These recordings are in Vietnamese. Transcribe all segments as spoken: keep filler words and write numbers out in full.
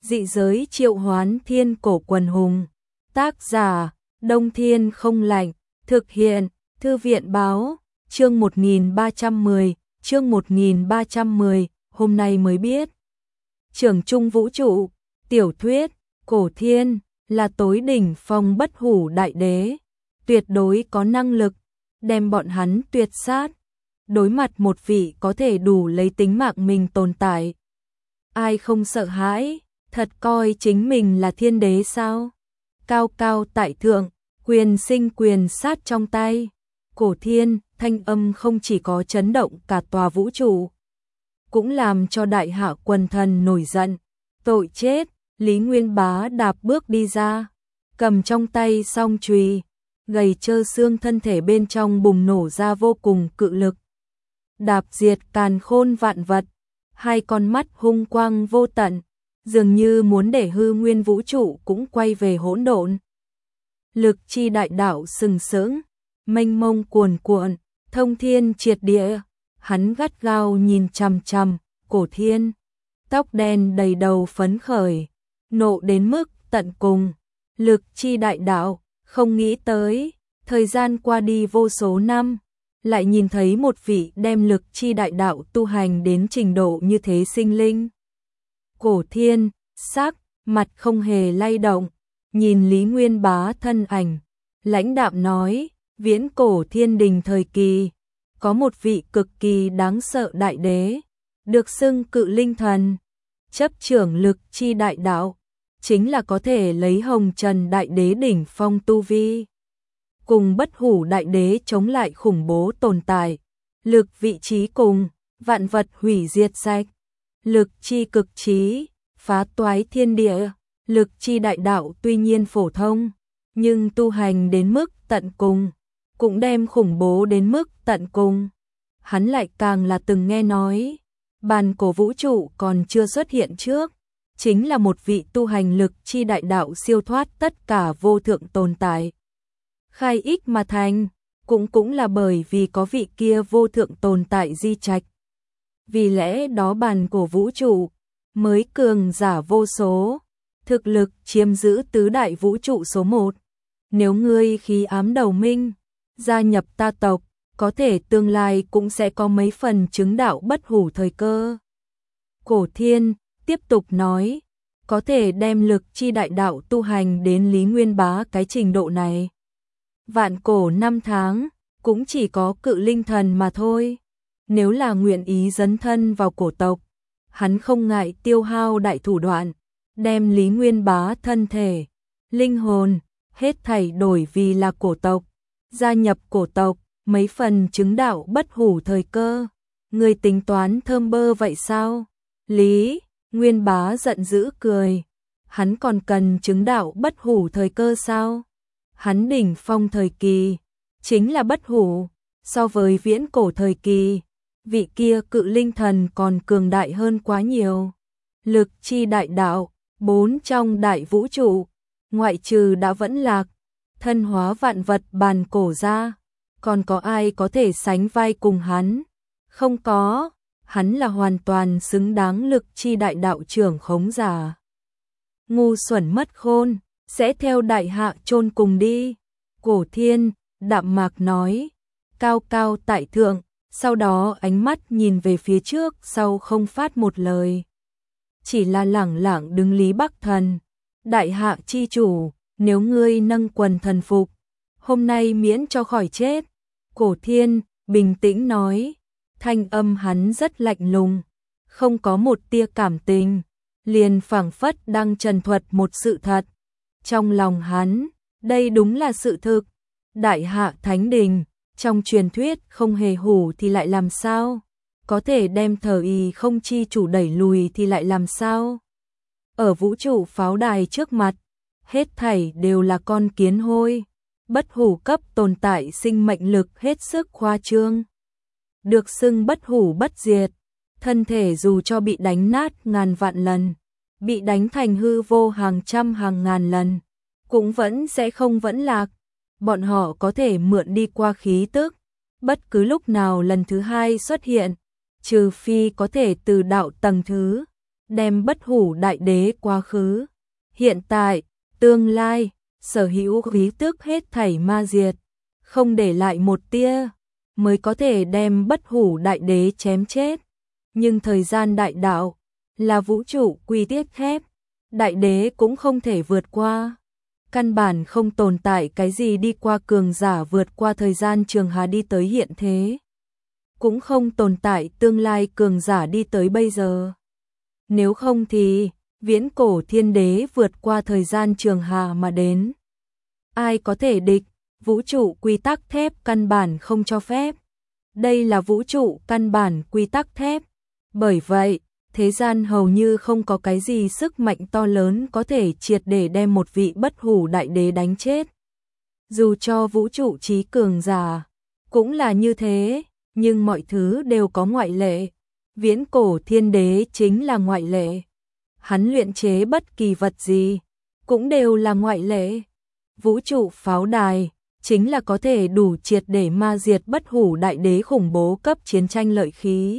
Dị giới triệu hoán thiên cổ quần hùng. Tác giả, Đông Thiên không lạnh. Thực hiện, Thư viện báo. Chương một nghìn ba trăm mười, chương một nghìn ba trăm mười, hôm nay mới biết. Trưởng trung vũ trụ, tiểu thuyết, cổ thiên, là tối đỉnh phong bất hủ đại đế. Tuyệt đối có năng lực, đem bọn hắn tuyệt sát. Đối mặt một vị có thể đủ lấy tính mạng mình tồn tại. Ai không sợ hãi, thật coi chính mình là thiên đế sao? Cao cao tại thượng, quyền sinh quyền sát trong tay. Cổ thiên, thanh âm không chỉ có chấn động cả tòa vũ trụ, cũng làm cho đại hạ quần thần nổi giận. Tội chết, Lý Nguyên Bá đạp bước đi ra, cầm trong tay song chùy, gầy trơ xương thân thể bên trong bùng nổ ra vô cùng cự lực. Đạp diệt càn khôn vạn vật, hai con mắt hung quang vô tận, dường như muốn để hư nguyên vũ trụ cũng quay về hỗn độn. Lực chi đại đạo sừng sững, mênh mông cuồn cuộn, thông thiên triệt địa. Hắn gắt gao nhìn chằm chằm Cổ Thiên, tóc đen đầy đầu phấn khởi, nộ đến mức tận cùng. Lực chi đại đạo, không nghĩ tới, thời gian qua đi vô số năm, lại nhìn thấy một vị đem lực chi đại đạo tu hành đến trình độ như thế sinh linh. Cổ Thiên, sắc, mặt không hề lay động, nhìn Lý Nguyên Bá thân ảnh, lãnh đạm nói, viễn cổ thiên đình thời kỳ, có một vị cực kỳ đáng sợ đại đế, được xưng cự linh thần, chấp trưởng lực chi đại đạo, chính là có thể lấy hồng trần đại đế đỉnh phong tu vi, cùng bất hủ đại đế chống lại khủng bố tồn tại, lực vị trí cùng, vạn vật hủy diệt sạch, lực chi cực trí, phá toái thiên địa. Lực chi đại đạo tuy nhiên phổ thông, nhưng tu hành đến mức tận cùng, cũng đem khủng bố đến mức tận cùng. Hắn lại càng là từng nghe nói, bàn cổ vũ trụ còn chưa xuất hiện trước, chính là một vị tu hành lực chi đại đạo siêu thoát tất cả vô thượng tồn tại. Khai ích mà thành, cũng cũng là bởi vì có vị kia vô thượng tồn tại di trạch. Vì lẽ đó bàn cổ vũ trụ mới cường giả vô số, thực lực chiếm giữ tứ đại vũ trụ số một. Nếu ngươi khí ám đầu minh, gia nhập ta tộc, có thể tương lai cũng sẽ có mấy phần chứng đạo bất hủ thời cơ. Cổ Thiên tiếp tục nói, có thể đem lực chi đại đạo tu hành đến Lý Nguyên Bá cái trình độ này. Vạn cổ năm tháng, cũng chỉ có cự linh thần mà thôi. Nếu là nguyện ý dấn thân vào cổ tộc, hắn không ngại tiêu hao đại thủ đoạn, đem Lý Nguyên Bá thân thể, linh hồn, hết thảy đổi vì là cổ tộc, gia nhập cổ tộc, mấy phần chứng đạo bất hủ thời cơ. Người tính toán thơm bơ vậy sao? Lý Nguyên Bá giận dữ cười, hắn còn cần chứng đạo bất hủ thời cơ sao? Hắn đỉnh phong thời kỳ, chính là bất hủ, so với viễn cổ thời kỳ, vị kia cự linh thần còn cường đại hơn quá nhiều. Lực chi đại đạo, bốn trong đại vũ trụ, ngoại trừ đã vẫn lạc, thân hóa vạn vật bàn cổ ra, còn có ai có thể sánh vai cùng hắn? Không có, hắn là hoàn toàn xứng đáng lực chi đại đạo trưởng khống giả. Ngu xuẩn mất khôn, sẽ theo đại hạ chôn cùng đi. Cổ Thiên đạm mạc nói, cao cao tại thượng, sau đó ánh mắt nhìn về phía trước sau không phát một lời. Chỉ là lẳng lặng đứng Lý Bắc Thần, đại hạ chi chủ, nếu ngươi nâng quần thần phục, hôm nay miễn cho khỏi chết. Cổ Thiên bình tĩnh nói, thanh âm hắn rất lạnh lùng, không có một tia cảm tình, liền phảng phất đang trần thuật một sự thật. Trong lòng hắn, đây đúng là sự thực. Đại hạ thánh đình, trong truyền thuyết không hề hủ thì lại làm sao? Có thể đem thờ y không chi chủ đẩy lùi thì lại làm sao? Ở vũ trụ pháo đài trước mặt, hết thảy đều là con kiến hôi. Bất hủ cấp tồn tại sinh mệnh lực hết sức khoa trương. Được xưng bất hủ bất diệt, thân thể dù cho bị đánh nát ngàn vạn lần, bị đánh thành hư vô hàng trăm hàng ngàn lần, cũng vẫn sẽ không vẫn lạc. Bọn họ có thể mượn đi qua khí tức, bất cứ lúc nào lần thứ hai xuất hiện, trừ phi có thể từ đạo tầng thứ đem bất hủ đại đế quá khứ, hiện tại, tương lai, sở hữu khí tức hết thảy ma diệt, không để lại một tia, mới có thể đem bất hủ đại đế chém chết. Nhưng thời gian đại đạo là vũ trụ quy tiết thép, đại đế cũng không thể vượt qua. Căn bản không tồn tại cái gì đi qua cường giả vượt qua thời gian trường hà đi tới hiện thế. Cũng không tồn tại tương lai cường giả đi tới bây giờ. Nếu không thì, viễn cổ thiên đế vượt qua thời gian trường hà mà đến. Ai có thể địch, vũ trụ quy tắc thép căn bản không cho phép. Đây là vũ trụ căn bản quy tắc thép. Bởi vậy, thế gian hầu như không có cái gì sức mạnh to lớn có thể triệt để đem một vị bất hủ đại đế đánh chết. Dù cho vũ trụ trí cường giả, cũng là như thế, nhưng mọi thứ đều có ngoại lệ. Viễn cổ thiên đế chính là ngoại lệ. Hắn luyện chế bất kỳ vật gì, cũng đều là ngoại lệ. Vũ trụ pháo đài, chính là có thể đủ triệt để ma diệt bất hủ đại đế khủng bố cấp chiến tranh lợi khí.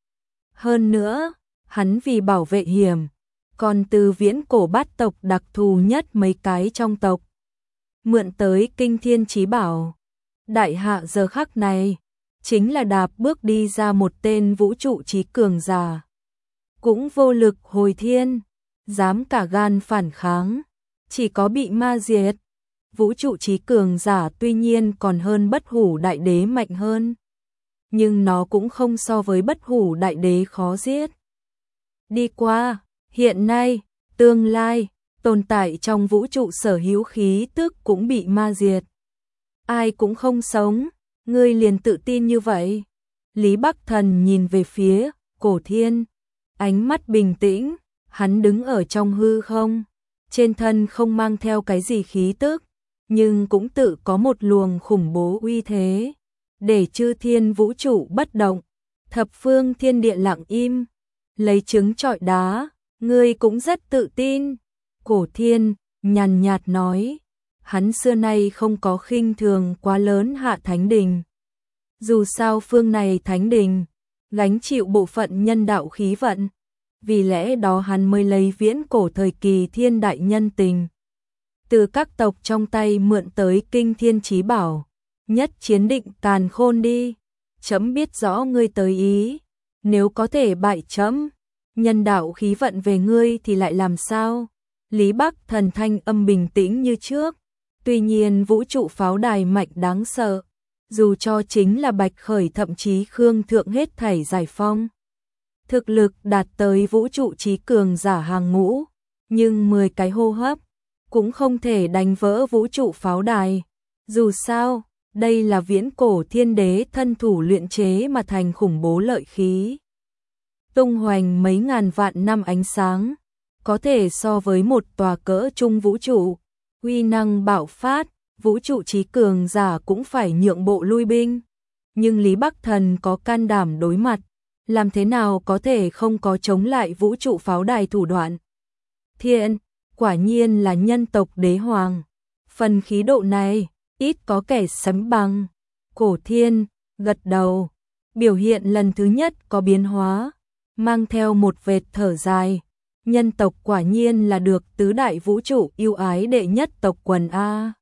Hơn nữa, hắn vì bảo vệ hiểm, còn từ viễn cổ bát tộc đặc thù nhất mấy cái trong tộc. Mượn tới kinh thiên chí bảo. Đại hạ giờ khắc này, chính là đạp bước đi ra một tên vũ trụ trí cường giả. Cũng vô lực hồi thiên, dám cả gan phản kháng, chỉ có bị ma diệt. Vũ trụ trí cường giả tuy nhiên còn hơn bất hủ đại đế mạnh hơn, nhưng nó cũng không so với bất hủ đại đế khó giết. Đi qua, hiện nay, tương lai, tồn tại trong vũ trụ sở hữu khí tức cũng bị ma diệt. Ai cũng không sống, ngươi liền tự tin như vậy. Lý Bắc Thần nhìn về phía Cổ Thiên, ánh mắt bình tĩnh, hắn đứng ở trong hư không, trên thân không mang theo cái gì khí tức, nhưng cũng tự có một luồng khủng bố uy thế, để chư thiên vũ trụ bất động, thập phương thiên địa lặng im, lấy trứng trọi đá, ngươi cũng rất tự tin. Cổ Thiên nhàn nhạt nói, hắn xưa nay không có khinh thường quá lớn Hạ Thánh Đình. Dù sao phương này Thánh Đình gánh chịu bộ phận nhân đạo khí vận, vì lẽ đó hắn mới lấy viễn cổ thời kỳ thiên đại nhân tình, từ các tộc trong tay mượn tới kinh thiên chí bảo, nhất chiến định càn khôn đi, chấm biết rõ ngươi tới ý, nếu có thể bại chấm, nhân đạo khí vận về ngươi thì lại làm sao? Lý Bắc Thần thanh âm bình tĩnh như trước, tuy nhiên vũ trụ pháo đài mạnh đáng sợ, dù cho chính là Bạch Khởi thậm chí Khương Thượng hết thảy giải phong. Thực lực đạt tới vũ trụ trí cường giả hàng ngũ, nhưng mười cái hô hấp cũng không thể đánh vỡ vũ trụ pháo đài. Dù sao, đây là viễn cổ thiên đế thân thủ luyện chế mà thành khủng bố lợi khí. Tung hoành mấy ngàn vạn năm ánh sáng, có thể so với một tòa cỡ trung vũ trụ, uy năng bạo phát, vũ trụ trí cường giả cũng phải nhượng bộ lui binh. Nhưng Lý Bắc Thần có can đảm đối mặt, làm thế nào có thể không có chống lại vũ trụ pháo đài thủ đoạn. Thiện, quả nhiên là nhân tộc đế hoàng. Phần khí độ này, ít có kẻ sánh bằng. Cổ Thiên, gật đầu, biểu hiện lần thứ nhất có biến hóa, mang theo một vệt thở dài. Nhân tộc quả nhiên là được tứ đại vũ trụ yêu ái đệ nhất tộc quần A.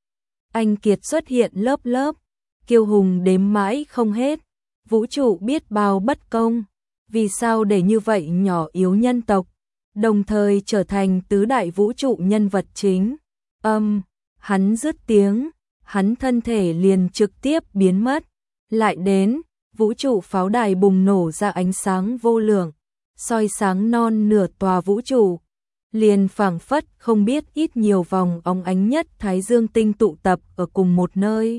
Anh kiệt xuất hiện lớp lớp, kiêu hùng đếm mãi không hết, vũ trụ biết bao bất công, vì sao để như vậy nhỏ yếu nhân tộc, đồng thời trở thành tứ đại vũ trụ nhân vật chính. Âm, hắn dứt tiếng, hắn thân thể liền trực tiếp biến mất, lại đến, vũ trụ pháo đài bùng nổ ra ánh sáng vô lượng, soi sáng non nửa tòa vũ trụ, liền phảng phất không biết ít nhiều vòng óng ánh nhất thái dương tinh tụ tập ở cùng một nơi.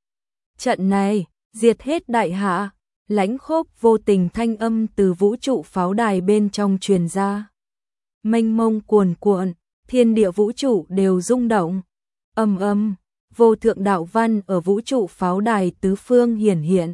Trận này, diệt hết đại hạ, lãnh khốc vô tình thanh âm từ vũ trụ pháo đài bên trong truyền ra. Mênh mông cuồn cuộn, thiên địa vũ trụ đều rung động. Âm âm, vô thượng đạo văn ở vũ trụ pháo đài tứ phương hiển hiện.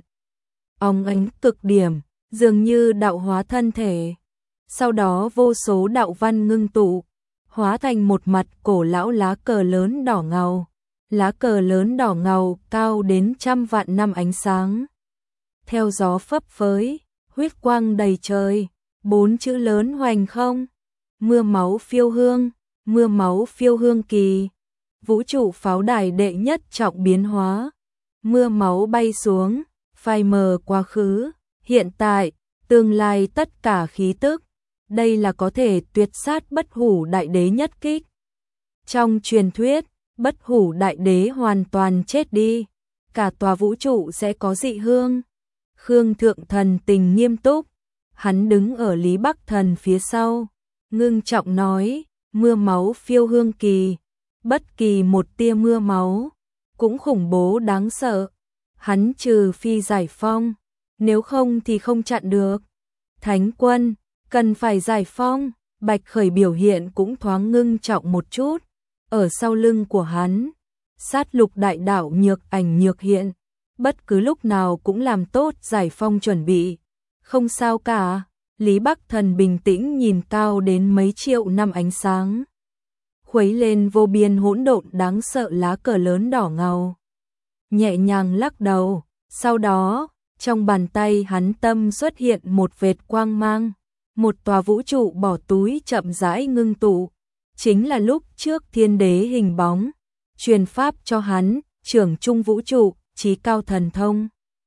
Óng ánh cực điểm, dường như đạo hóa thân thể. Sau đó vô số đạo văn ngưng tụ, hóa thành một mặt cổ lão lá cờ lớn đỏ ngầu. Lá cờ lớn đỏ ngầu cao đến trăm vạn năm ánh sáng. Theo gió phấp phới, huyết quang đầy trời, Bốn chữ lớn hoành không. Mưa máu phiêu hương, mưa máu phiêu hương kỳ. Vũ trụ pháo đài đệ nhất trọng biến hóa. Mưa máu bay xuống, phai mờ quá khứ, hiện tại, tương lai tất cả khí tức. Đây là có thể tuyệt sát bất hủ đại đế nhất kích. Trong truyền thuyết, bất hủ đại đế hoàn toàn chết đi, cả tòa vũ trụ sẽ có dị hương. Khương Thượng Thần tình nghiêm túc, hắn đứng ở Lý Bắc Thần phía sau, ngưng trọng nói, mưa máu phiêu hương kỳ, bất kỳ một tia mưa máu, cũng khủng bố đáng sợ. Hắn trừ phi giải phong, nếu không thì không chặn được. Thánh quân, cần phải giải phong. Bạch Khởi biểu hiện cũng thoáng ngưng trọng một chút. Ở sau lưng của hắn, sát lục đại đạo nhược ảnh nhược hiện, bất cứ lúc nào cũng làm tốt giải phong chuẩn bị. Không sao cả, Lý Bắc Thần bình tĩnh nhìn cao đến mấy triệu năm ánh sáng. Khuấy lên vô biên hỗn độn đáng sợ lá cờ lớn đỏ ngầu. Nhẹ nhàng lắc đầu, sau đó, trong bàn tay hắn tâm xuất hiện một vệt quang mang. Một tòa vũ trụ bỏ túi chậm rãi ngưng tụ. Chính là lúc trước thiên đế hình bóng, truyền pháp cho hắn, trưởng trung vũ trụ, chí cao thần thông.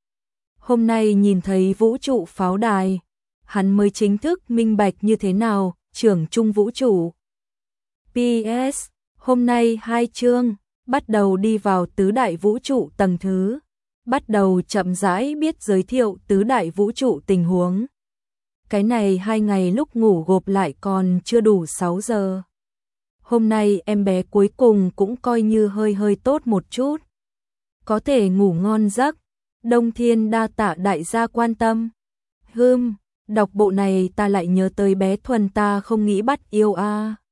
Hôm nay nhìn thấy vũ trụ pháo đài, hắn mới chính thức minh bạch như thế nào, trưởng trung vũ trụ. pê ét, hôm nay hai chương, bắt đầu đi vào tứ đại vũ trụ tầng thứ, bắt đầu chậm rãi biết giới thiệu tứ đại vũ trụ tình huống. Cái này hai ngày lúc ngủ gộp lại còn chưa đủ sáu giờ. Hôm nay em bé cuối cùng cũng coi như hơi hơi tốt một chút. Có thể ngủ ngon giấc. Đông Thiên đa tạ đại gia quan tâm. Hừm, đọc bộ này ta lại nhớ tới bé Thuần ta không nghĩ bắt yêu a. À.